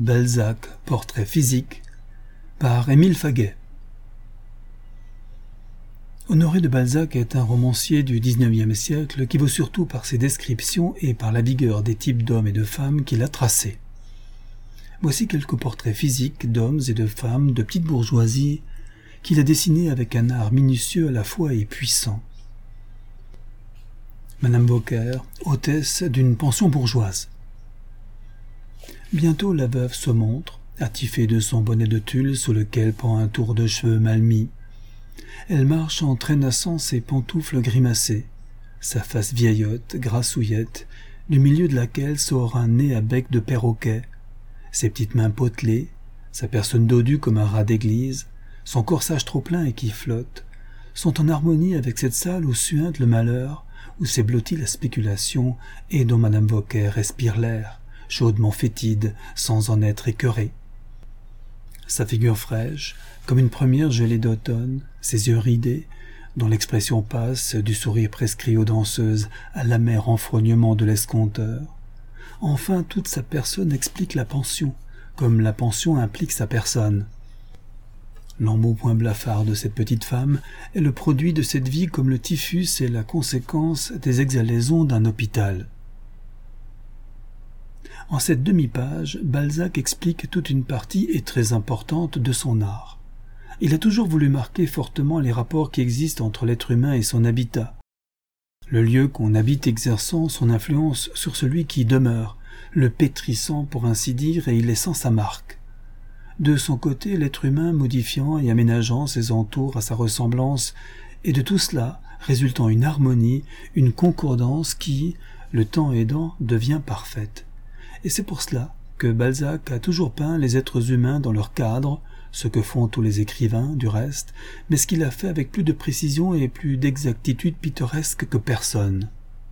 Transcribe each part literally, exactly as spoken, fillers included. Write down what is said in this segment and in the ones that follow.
Balzac, portrait physique, par Émile Faguet. Honoré de Balzac est un romancier du dix-neuvième siècle qui vaut surtout par ses descriptions et par la vigueur des types d'hommes et de femmes qu'il a tracés. Voici quelques portraits physiques d'hommes et de femmes de petite bourgeoisie qu'il a dessinés avec un art minutieux à la fois et puissant. Madame Beaucaire, hôtesse d'une pension bourgeoise. Bientôt la veuve se montre, attifée de son bonnet de tulle sous lequel pend un tour de cheveux mal mis. Elle marche en traînassant ses pantoufles grimacées, sa face vieillotte, grassouillette, du milieu de laquelle sort un nez à bec de perroquet, ses petites mains potelées, sa personne dodue comme un rat d'église, son corsage trop plein et qui flotte, sont en harmonie avec cette salle où suinte le malheur, où s'est blottie la spéculation et dont Madame Beaucaire respire l'air, chaudement fétide, sans en être écœurée. Sa figure fraîche, comme une première gelée d'automne, ses yeux ridés, dont l'expression passe du sourire prescrit aux danseuses à l'amer enfrognement de l'escompteur. Enfin, toute sa personne explique la pension, comme la pension implique sa personne. L'embonpoint blafard de cette petite femme est le produit de cette vie comme le typhus est la conséquence des exhalaisons d'un hôpital. En cette demi-page, Balzac explique toute une partie et très importante de son art. Il a toujours voulu marquer fortement les rapports qui existent entre l'être humain et son habitat. Le lieu qu'on habite exerçant son influence sur celui qui y demeure, le pétrissant pour ainsi dire et y laissant sa marque. De son côté, l'être humain modifiant et aménageant ses entours à sa ressemblance, et de tout cela résultant une harmonie, une concordance qui, le temps aidant, devient parfaite. Et c'est pour cela que Balzac a toujours peint les êtres humains dans leur cadre, ce que font tous les écrivains, du reste, mais ce qu'il a fait avec plus de précision et plus d'exactitude pittoresque que personne.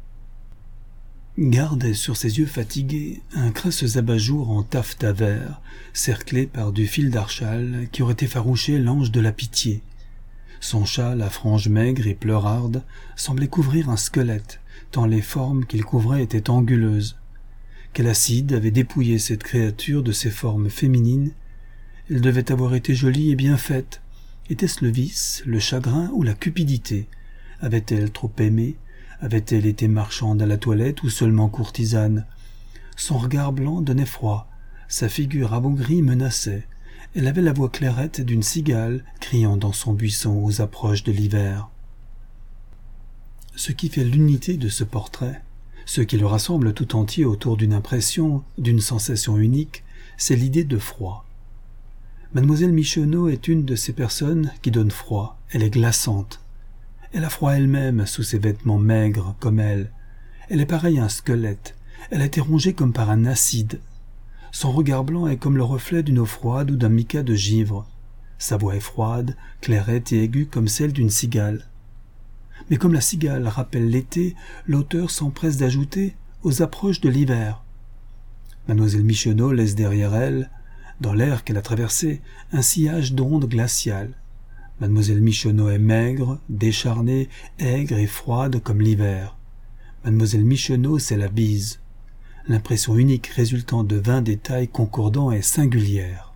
Garde sur ses yeux fatigués un crasseux abat-jour en taffetas vert, cerclé par du fil d'archal qui aurait effarouché l'ange de la pitié. Son châle à franges maigres et pleurardes semblait couvrir un squelette, tant les formes qu'il couvrait étaient anguleuses. Quel acide avait dépouillé cette créature de ses formes féminines? Elle devait avoir été jolie et bien faite. Était-ce le vice, le chagrin ou la cupidité? Avait-elle trop aimé? Avait-elle été marchande à la toilette ou seulement courtisane? Son regard blanc donnait froid, sa figure abougrie menaçait. Elle avait la voix clairette d'une cigale criant dans son buisson aux approches de l'hiver. Ce qui fait l'unité de ce portrait, ce qui le rassemble tout entier autour d'une impression, d'une sensation unique, c'est l'idée de froid. Mademoiselle Michonneau est une de ces personnes qui donnent froid, elle est glaçante. Elle a froid elle-même sous ses vêtements maigres comme elle. Elle est pareille à un squelette, elle a été rongée comme par un acide. Son regard blanc est comme le reflet d'une eau froide ou d'un mica de givre. Sa voix est froide, clairette et aiguë comme celle d'une cigale. Mais comme la cigale rappelle l'été, l'auteur s'empresse d'ajouter « aux approches de l'hiver ». Mademoiselle Michonneau laisse derrière elle, dans l'air qu'elle a traversé, un sillage d'ondes glaciales. Mademoiselle Michonneau est maigre, décharnée, aigre et froide comme l'hiver. Mademoiselle Michonneau, c'est la bise. L'impression unique résultant de vingt détails concordants est singulière.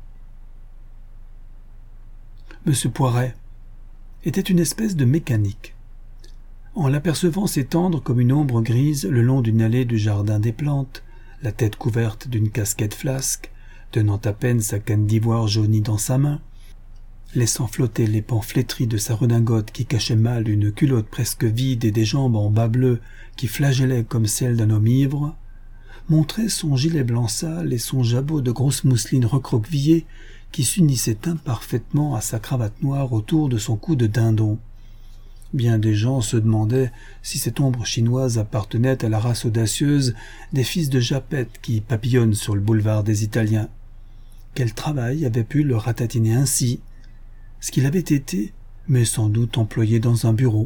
Monsieur Poiret était une espèce de mécanique. En l'apercevant s'étendre comme une ombre grise le long d'une allée du jardin des plantes, la tête couverte d'une casquette flasque, tenant à peine sa canne d'ivoire jaunie dans sa main, laissant flotter les pans flétris de sa redingote qui cachait mal une culotte presque vide et des jambes en bas bleu qui flagellaient comme celles d'un homme ivre, montrait son gilet blanc sale et son jabot de grosse mousseline recroquevillée qui s'unissait imparfaitement à sa cravate noire autour de son cou de dindon. Bien des gens se demandaient si cette ombre chinoise appartenait à la race audacieuse des fils de Japette qui papillonnent sur le boulevard des Italiens. Quel travail avait pu le ratatiner ainsi? Ce qu'il avait été, mais sans doute employé dans un bureau.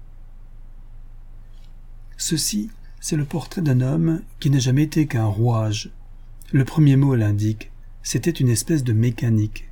Ceci, c'est le portrait d'un homme qui n'a jamais été qu'un rouage. Le premier mot l'indique, c'était une espèce de mécanique.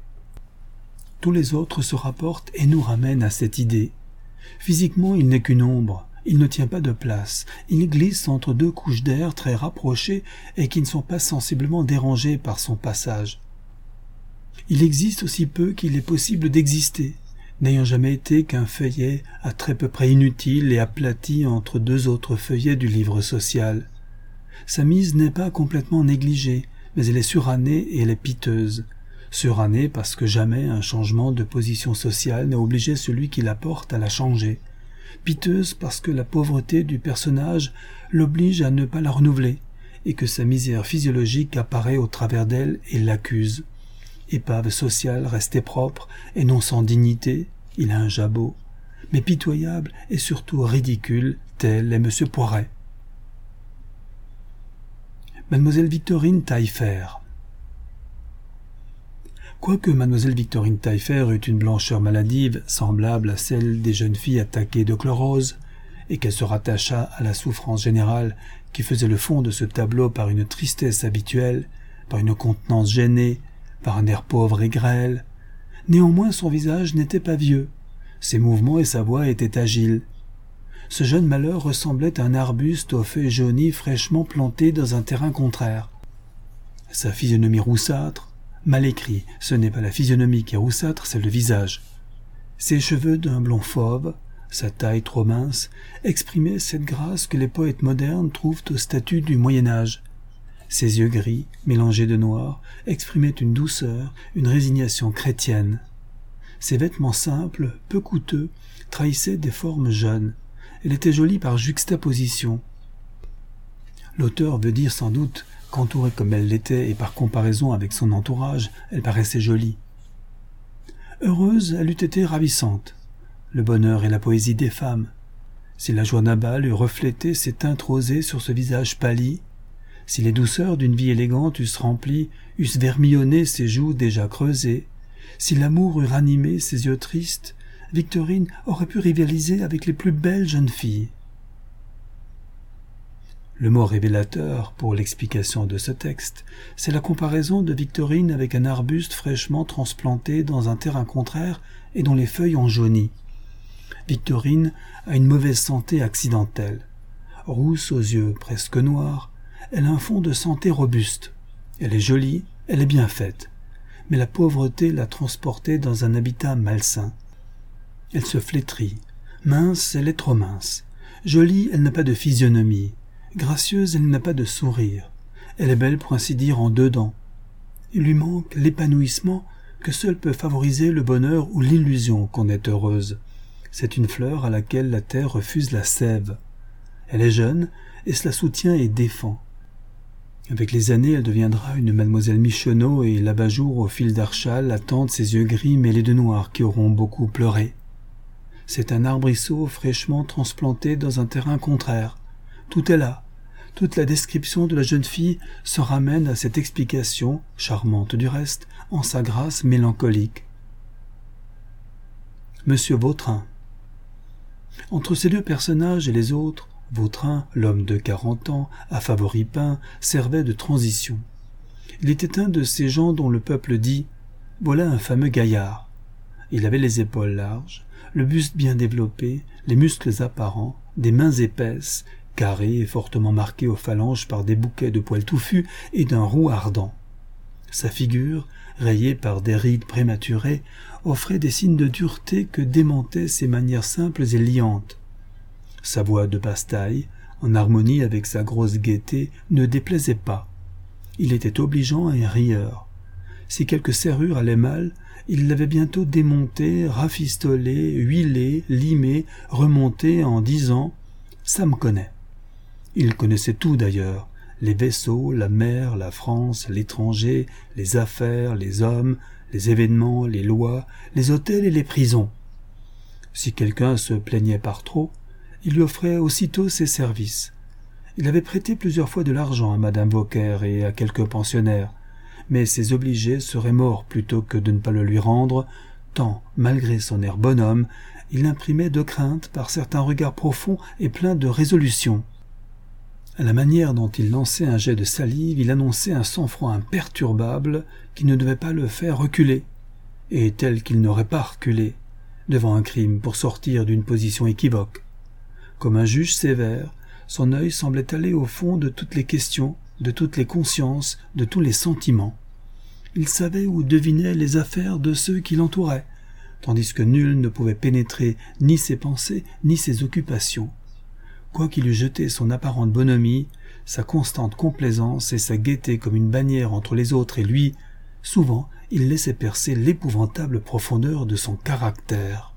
Tous les autres se rapportent et nous ramènent à cette idée. Physiquement, il n'est qu'une ombre, Il ne tient pas de place, il glisse entre deux couches d'air très rapprochées et qui ne sont pas sensiblement dérangées par son passage. Il existe aussi peu qu'il est possible d'exister, n'ayant jamais été qu'un feuillet à très peu près inutile et aplati entre deux autres feuillets du livre social. Sa mise n'est pas complètement négligée, mais elle est surannée et elle est piteuse. Surannée parce que jamais un changement de position sociale n'a obligé celui qui la porte à la changer. Piteuse parce que la pauvreté du personnage l'oblige à ne pas la renouveler, et que sa misère physiologique apparaît au travers d'elle et l'accuse. Épave sociale restée propre et non sans dignité, il a un jabot, mais pitoyable et surtout ridicule, tel est Monsieur Poiret. Mademoiselle Victorine Taillefer. Quoique Mademoiselle Victorine Taillefer eût une blancheur maladive semblable à celle des jeunes filles attaquées de chlorose, et qu'elle se rattachât à la souffrance générale qui faisait le fond de ce tableau par une tristesse habituelle, par une contenance gênée, par un air pauvre et grêle, néanmoins son visage n'était pas vieux, ses mouvements et sa voix étaient agiles. Ce jeune malheur ressemblait à un arbuste aux feuilles jaunies fraîchement planté dans un terrain contraire. Sa physionomie roussâtre, mal écrit, ce n'est pas la physionomie qui est roussâtre, c'est le visage. Ses cheveux d'un blond fauve, sa taille trop mince, exprimaient cette grâce que les poètes modernes trouvent aux statues du Moyen-Âge. Ses yeux gris, mélangés de noir, exprimaient une douceur, une résignation chrétienne. Ses vêtements simples, peu coûteux, trahissaient des formes jeunes. Elle était jolie par juxtaposition. L'auteur veut dire sans doute qu'entourée comme elle l'était et par comparaison avec son entourage, elle paraissait jolie. Heureuse, elle eût été ravissante. Le bonheur et la poésie des femmes. Si la joie nabale eût reflété ses teintes rosées sur ce visage pâli, si les douceurs d'une vie élégante eussent rempli, eussent vermillonné ses joues déjà creusées, si l'amour eût ranimé ses yeux tristes, Victorine aurait pu rivaliser avec les plus belles jeunes filles. Le mot révélateur pour l'explication de ce texte, c'est la comparaison de Victorine avec un arbuste fraîchement transplanté dans un terrain contraire et dont les feuilles ont jauni. Victorine a une mauvaise santé accidentelle. Rousse aux yeux presque noirs, elle a un fond de santé robuste. Elle est jolie, elle est bien faite, mais la pauvreté l'a transportée dans un habitat malsain. Elle se flétrit. Mince, elle est trop mince. Jolie, elle n'a pas de physionomie. Gracieuse, elle n'a pas de sourire. Elle est belle pour ainsi dire en dedans. Il lui manque l'épanouissement que seul peut favoriser le bonheur ou l'illusion qu'on est heureuse. C'est une fleur à laquelle la terre refuse la sève. Elle est jeune et cela soutient et défend. Avec les années, elle deviendra une mademoiselle Michonneau et l'abat-jour au fil d'Archal attendent ses yeux gris mêlés de noir qui auront beaucoup pleuré. C'est un arbrisseau fraîchement transplanté dans un terrain contraire. Tout est là. Toute la description de la jeune fille se ramène à cette explication, charmante du reste, en sa grâce mélancolique. Monsieur Vautrin. Entre ces deux personnages et les autres, Vautrin, l'homme de quarante ans, à favoris peints, servait de transition. Il était un de ces gens dont le peuple dit « Voilà un fameux gaillard ». Il avait les épaules larges, le buste bien développé, les muscles apparents, des mains épaisses, carrées et fortement marquées aux phalanges par des bouquets de poils touffus et d'un roux ardent. Sa figure, rayée par des rides prématurées, offrait des signes de dureté que démentaient ses manières simples et liantes. Sa voix de basse taille, en harmonie avec sa grosse gaieté, ne déplaisait pas. Il était obligeant et rieur. Si quelque serrure allait mal, il l'avait bientôt démontée, rafistolée, huilée, limée, remontée en disant « ça me connaît ». Il connaissait tout d'ailleurs, les vaisseaux, la mer, la France, l'étranger, les affaires, les hommes, les événements, les lois, les hôtels et les prisons. Si quelqu'un se plaignait par trop, il lui offrait aussitôt ses services. Il avait prêté plusieurs fois de l'argent à madame Vauquer et à quelques pensionnaires, mais ses obligés seraient morts plutôt que de ne pas le lui rendre, tant, malgré son air bonhomme, il imprimait de crainte par certains regards profonds et pleins de résolution. À la manière dont il lançait un jet de salive, il annonçait un sang-froid imperturbable qui ne devait pas le faire reculer, et tel qu'il n'aurait pas reculé devant un crime pour sortir d'une position équivoque. Comme un juge sévère, son œil semblait aller au fond de toutes les questions, de toutes les consciences, de tous les sentiments. Il savait ou devinait les affaires de ceux qui l'entouraient, tandis que nul ne pouvait pénétrer ni ses pensées ni ses occupations. Quoiqu'il eût jeté son apparente bonhomie, sa constante complaisance et sa gaieté comme une bannière entre les autres et lui, souvent il laissait percer l'épouvantable profondeur de son caractère.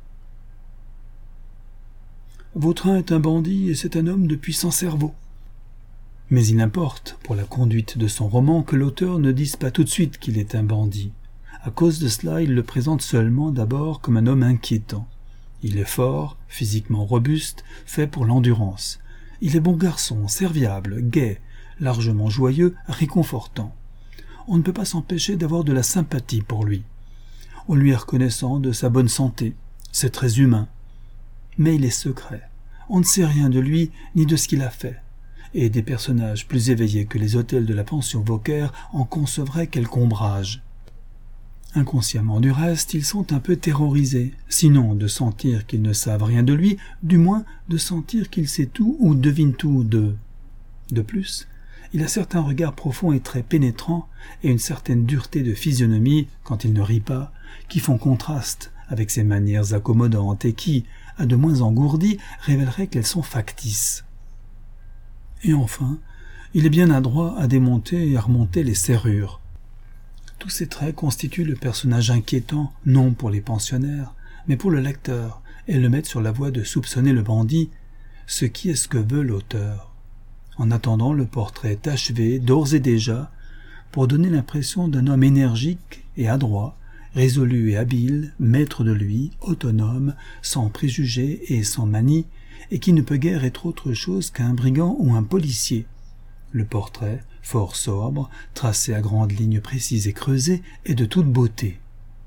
Vautrin est un bandit et c'est un homme de puissant cerveau. Mais il importe, pour la conduite de son roman, que l'auteur ne dise pas tout de suite qu'il est un bandit. À cause de cela, il le présente seulement d'abord comme un homme inquiétant. Il est fort, physiquement robuste, fait pour l'endurance. Il est bon garçon, serviable, gai, largement joyeux, réconfortant. On ne peut pas s'empêcher d'avoir de la sympathie pour lui. On lui est reconnaissant de sa bonne santé. C'est très humain. Mais il est secret. On ne sait rien de lui ni de ce qu'il a fait. Et des personnages plus éveillés que les hôtels de la pension Vauquer en concevraient quelque ombrage. Inconsciemment du reste, ils sont un peu terrorisés, sinon de sentir qu'ils ne savent rien de lui, du moins de sentir qu'il sait tout ou devine tout d'eux. De plus, il a certains regards profonds et très pénétrants, et une certaine dureté de physionomie, quand il ne rit pas, qui font contraste avec ses manières accommodantes et qui, à de moins engourdies, révéleraient qu'elles sont factices. Et enfin, il est bien adroit à démonter et à remonter les serrures. Tous ces traits constituent le personnage inquiétant, non pour les pensionnaires, mais pour le lecteur, et le mettent sur la voie de soupçonner le bandit, ce qui est ce que veut l'auteur. En attendant, le portrait est achevé, d'ores et déjà, pour donner l'impression d'un homme énergique et adroit, résolu et habile, maître de lui, autonome, sans préjugés et sans manie, et qui ne peut guère être autre chose qu'un brigand ou un policier. Le portrait, fort sobre, tracé à grandes lignes précises et creusées, est de toute beauté.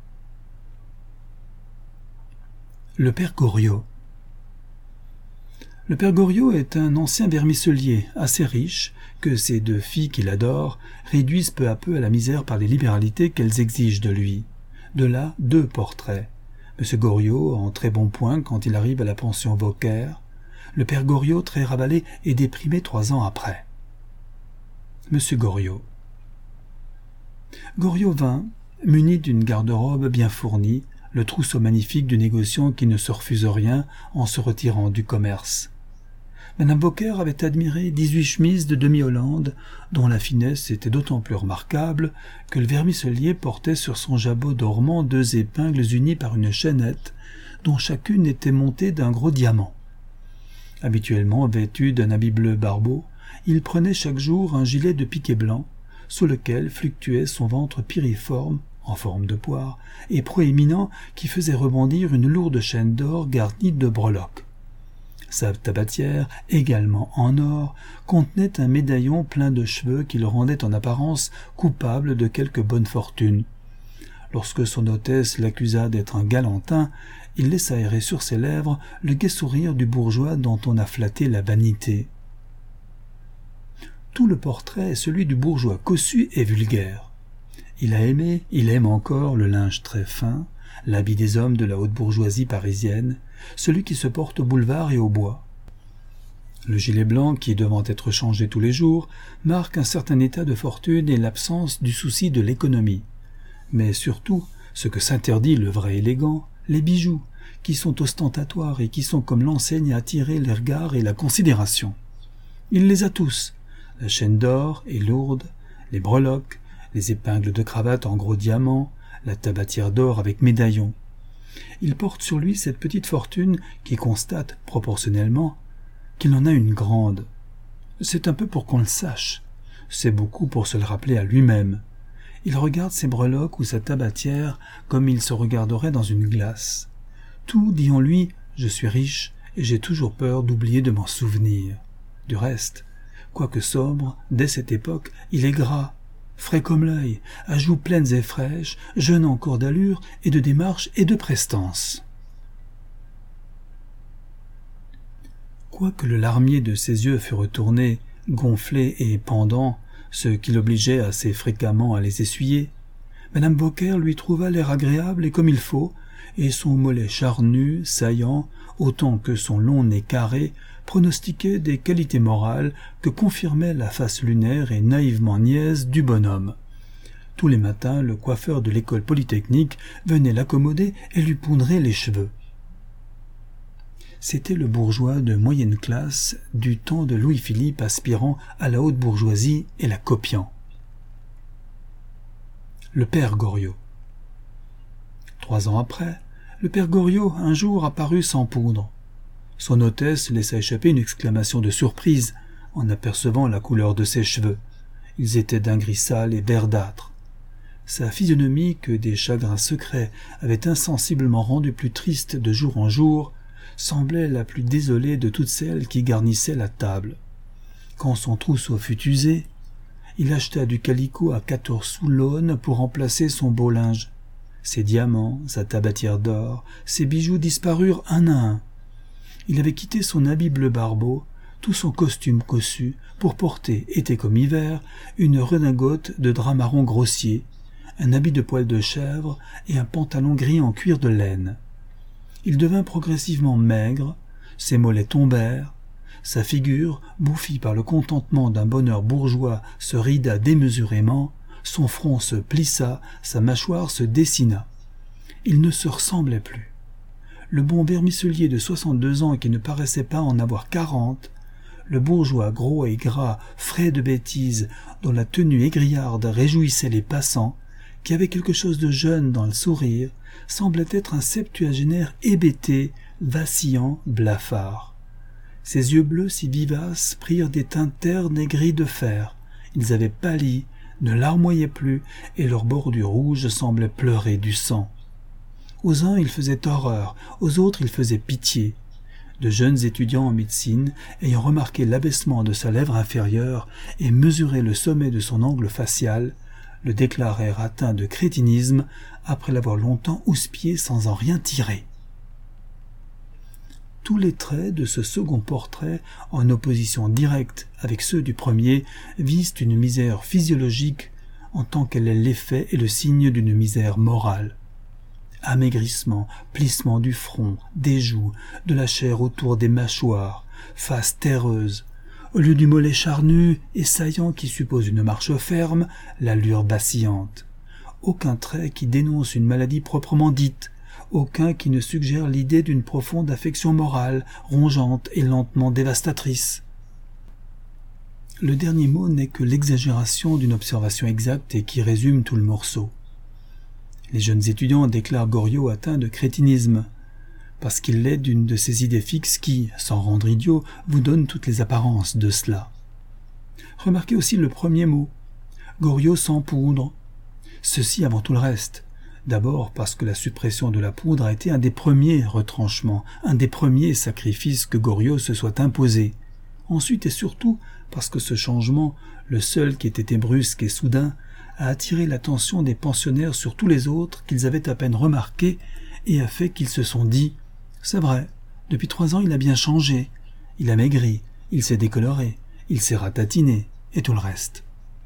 Le père Goriot. Le père Goriot est un ancien vermicelier, assez riche, que ses deux filles qu'il adore réduisent peu à peu à la misère par les libéralités qu'elles exigent de lui. De là, deux portraits. M. Goriot en très bon point quand il arrive à la pension Vauquer, le père Goriot très ravalé et déprimé trois ans après. M. Goriot. Goriot vint, muni d'une garde-robe bien fournie, le trousseau magnifique du négociant qui ne se refuse rien en se retirant du commerce. Madame Vauquer avait admiré dix-huit chemises de demi-Hollande, dont la finesse était d'autant plus remarquable que le vermicelier portait sur son jabot dormant deux épingles unies par une chaînette, dont chacune était montée d'un gros diamant. Habituellement vêtu d'un habit bleu barbeau, il prenait chaque jour un gilet de piqué blanc, sous lequel fluctuait son ventre piriforme, en forme de poire, et proéminent qui faisait rebondir une lourde chaîne d'or garnie de breloques. Sa tabatière, également en or, contenait un médaillon plein de cheveux qui le rendait en apparence coupable de quelque bonne fortune. Lorsque son hôtesse l'accusa d'être un galantin, il laissa errer sur ses lèvres le gai sourire du bourgeois dont on a flatté la vanité. Tout le portrait est celui du bourgeois cossu et vulgaire. Il a aimé, il aime encore le linge très fin, l'habit des hommes de la haute bourgeoisie parisienne, celui qui se porte au boulevard et au bois. Le gilet blanc, qui, devant être changé tous les jours, marque un certain état de fortune et l'absence du souci de l'économie. Mais surtout, ce que s'interdit le vrai élégant, les bijoux, qui sont ostentatoires et qui sont comme l'enseigne à attirer les regards et la considération. Il les a tous. La chaîne d'or est lourde, les breloques, les épingles de cravate en gros diamants, la tabatière d'or avec médaillon. Il porte sur lui cette petite fortune qui constate, proportionnellement, qu'il en a une grande. C'est un peu pour qu'on le sache. C'est beaucoup pour se le rappeler à lui-même. Il regarde ses breloques ou sa tabatière comme il se regarderait dans une glace. Tout dit en lui « je suis riche et j'ai toujours peur d'oublier de m'en souvenir ». Du reste, quoique sobre, dès cette époque, il est gras, frais comme l'œil, à joues pleines et fraîches, jeune encore d'allure et de démarche et de prestance. Quoique le larmier de ses yeux fût retourné, gonflé et pendant, ce qui l'obligeait assez fréquemment à les essuyer, Madame Vauquer lui trouva l'air agréable et comme il faut, et son mollet charnu, saillant, autant que son long nez carré, pronostiquait des qualités morales que confirmait la face lunaire et naïvement niaise du bonhomme. Tous les matins, le coiffeur de l'école polytechnique venait l'accommoder et lui poudrait les cheveux. C'était le bourgeois de moyenne classe du temps de Louis-Philippe aspirant à la haute bourgeoisie et la copiant. Le père Goriot. Trois ans après, le père Goriot un jour apparut sans poudre. Son hôtesse laissa échapper une exclamation de surprise en apercevant la couleur de ses cheveux. Ils étaient d'un gris sale et verdâtre. Sa physionomie, que des chagrins secrets avaient insensiblement rendue plus triste de jour en jour, semblait la plus désolée de toutes celles qui garnissaient la table. Quand son trousseau fut usé, il acheta du calicot à quatorze sous l'aune pour remplacer son beau linge. Ses diamants, sa tabatière d'or, ses bijoux disparurent un à un. Il avait quitté son habit bleu barbeau, tout son costume cossu, pour porter, été comme hiver, une redingote de drap marron grossier, un habit de poil de chèvre et un pantalon gris en cuir de laine. Il devint progressivement maigre, ses mollets tombèrent, sa figure, bouffie par le contentement d'un bonheur bourgeois, se rida démesurément, son front se plissa, sa mâchoire se dessina. Il ne se ressemblait plus. Le bon vermicelier de soixante-deux ans qui ne paraissait pas en avoir quarante, le bourgeois gros et gras, frais de bêtises, dont la tenue aigriarde réjouissait les passants, qui avait quelque chose de jeune dans le sourire, semblait être un septuagénaire hébété, vacillant, blafard. Ses yeux bleus si vivaces prirent des teintes ternes et gris de fer. Ils avaient pâli, ne larmoyaient plus, et leur bordure rouge semblait pleurer du sang. Aux uns il faisait horreur, aux autres il faisait pitié. De jeunes étudiants en médecine, ayant remarqué l'abaissement de sa lèvre inférieure et mesuré le sommet de son angle facial, le déclarèrent atteint de crétinisme après l'avoir longtemps houspillé sans en rien tirer. Tous les traits de ce second portrait, en opposition directe avec ceux du premier, visent une misère physiologique en tant qu'elle est l'effet et le signe d'une misère morale. Amaigrissement, plissement du front, des joues, de la chair autour des mâchoires, face terreuse, au lieu du mollet charnu et saillant qui suppose une marche ferme, l'allure vacillante. Aucun trait qui dénonce une maladie proprement dite, aucun qui ne suggère l'idée d'une profonde affection morale, rongeante et lentement dévastatrice. Le dernier mot n'est que l'exagération d'une observation exacte et qui résume tout le morceau. Les jeunes étudiants déclarent Goriot atteint de crétinisme, parce qu'il l'est d'une de ces idées fixes qui, sans rendre idiot, vous donnent toutes les apparences de cela. Remarquez aussi le premier mot, Goriot sans poudre. Ceci avant tout le reste. D'abord parce que la suppression de la poudre a été un des premiers retranchements, un des premiers sacrifices que Goriot se soit imposé. Ensuite et surtout parce que ce changement, le seul qui ait été brusque et soudain, a attiré l'attention des pensionnaires sur tous les autres qu'ils avaient à peine remarqués et a fait qu'ils se sont dit « C'est vrai, depuis trois ans il a bien changé, il a maigri, il s'est décoloré, il s'est ratatiné et tout le reste. »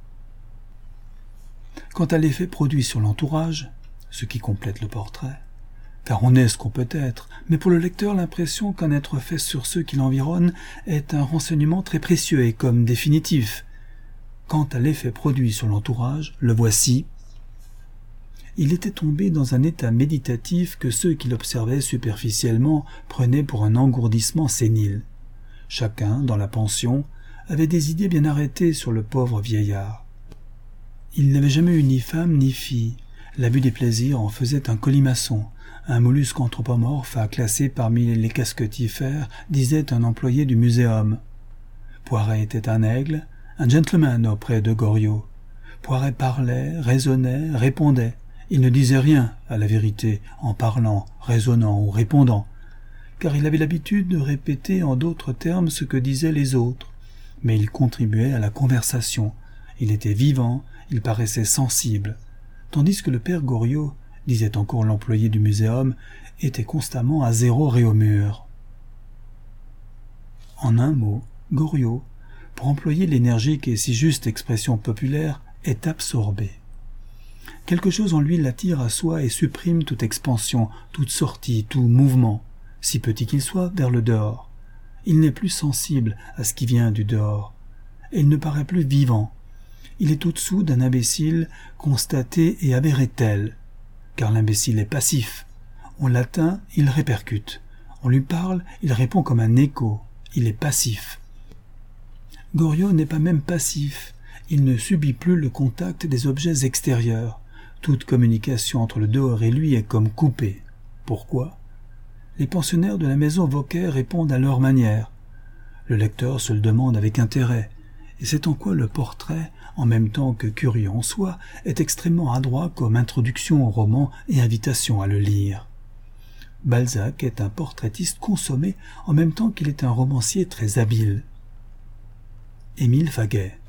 Quant à l'effet produit sur l'entourage, ce qui complète le portrait, car on est ce qu'on peut être, mais pour le lecteur l'impression qu'un être fait sur ceux qui l'environnent est un renseignement très précieux et comme définitif. Quant à l'effet produit sur l'entourage, le voici. Il était tombé dans un état méditatif que ceux qui l'observaient superficiellement prenaient pour un engourdissement sénile. Chacun, dans la pension, avait des idées bien arrêtées sur le pauvre vieillard. Il n'avait jamais eu ni femme ni fille. L'abus des plaisirs en faisait un colimaçon, un mollusque anthropomorphe à classer parmi les casquetifères, disait un employé du muséum. Poiret était un aigle, un gentleman auprès de Goriot. Poiret parlait, raisonnait, répondait. Il ne disait rien, à la vérité, en parlant, raisonnant ou répondant, car il avait l'habitude de répéter en d'autres termes ce que disaient les autres. Mais il contribuait à la conversation. Il était vivant, il paraissait sensible. Tandis que le père Goriot, disait encore l'employé du muséum, était constamment à zéro Réaumur. En un mot, Goriot, pour employer l'énergique et si juste expression populaire, est absorbé. Quelque chose en lui l'attire à soi et supprime toute expansion, toute sortie, tout mouvement, si petit qu'il soit, vers le dehors. Il n'est plus sensible à ce qui vient du dehors, et il ne paraît plus vivant. Il est au-dessous d'un imbécile constaté et avéré tel, car l'imbécile est passif. On l'atteint, il répercute. On lui parle, il répond comme un écho. Il est passif. Goriot n'est pas même passif. Il ne subit plus le contact des objets extérieurs. Toute communication entre le dehors et lui est comme coupée. Pourquoi ? Les pensionnaires de la maison Vauquer répondent à leur manière. Le lecteur se le demande avec intérêt, et c'est en quoi le portrait, en même temps que curieux en soi, est extrêmement adroit comme introduction au roman et invitation à le lire. Balzac est un portraitiste consommé en même temps qu'il est un romancier très habile. Émile Faguet.